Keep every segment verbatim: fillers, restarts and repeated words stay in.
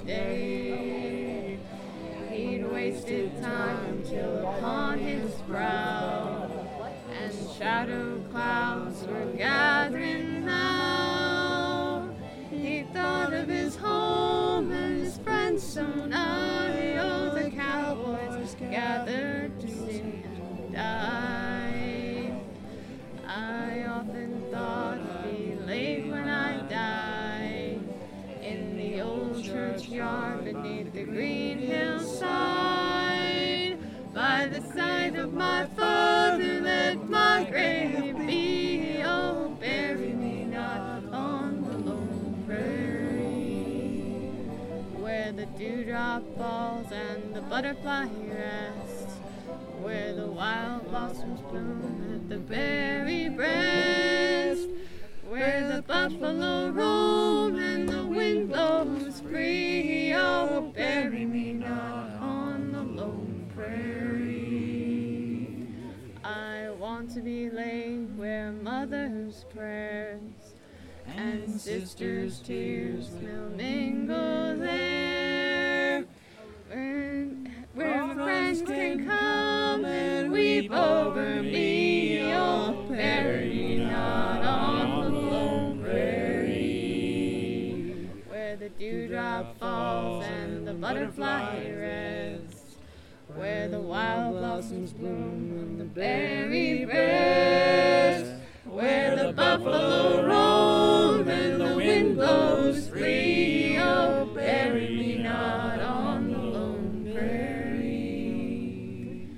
day. He'd wasted time till upon his brow, and shadow clouds were gathering now. He thought of his home and his friends so nigh. Oh, the cowboys gathered to sing and die. I often thought it'd be late when I died, in the old churchyard beneath the green hillside. By the side of my father let my grave be. Oh, bury me not on the lone prairie, where the dewdrop falls and the butterfly rests, where the wild blossoms bloom at the berry breast, where the buffalo roam and the wind blows free. Oh, bury me not on the lone prairie. I want to be laid where mother's prayers and sister's tears will mingle there, where, where my friends can come and weep over me. Oh, bury me not on the lone prairie, where the dewdrop falls and the butterfly rests, where the wild blossoms bloom and the berry rest, where the buffalo roam and the wind blows free. Oh, bury me not on the lone prairie.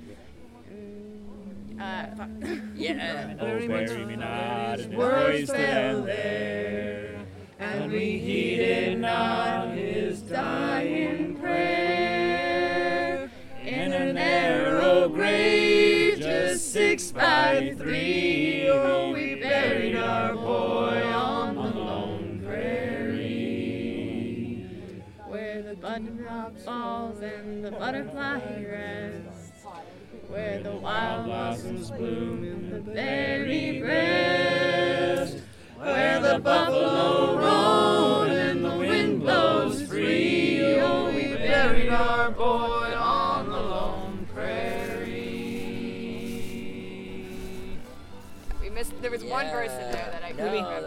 Mm, uh, yeah. Oh, bury me not in the Words wasteland fell there, and we heeded not his dying prayer. In a narrow grave, just six by three, oh, we buried our boy on the lone prairie, where the butterfly falls and the butterfly rests, where the wild blossoms bloom in the berry breast, where the buffalo roam and the wind blows free. Oh, we buried our boy on the lone prairie. We missed. There was one verse in there that I couldn't remember.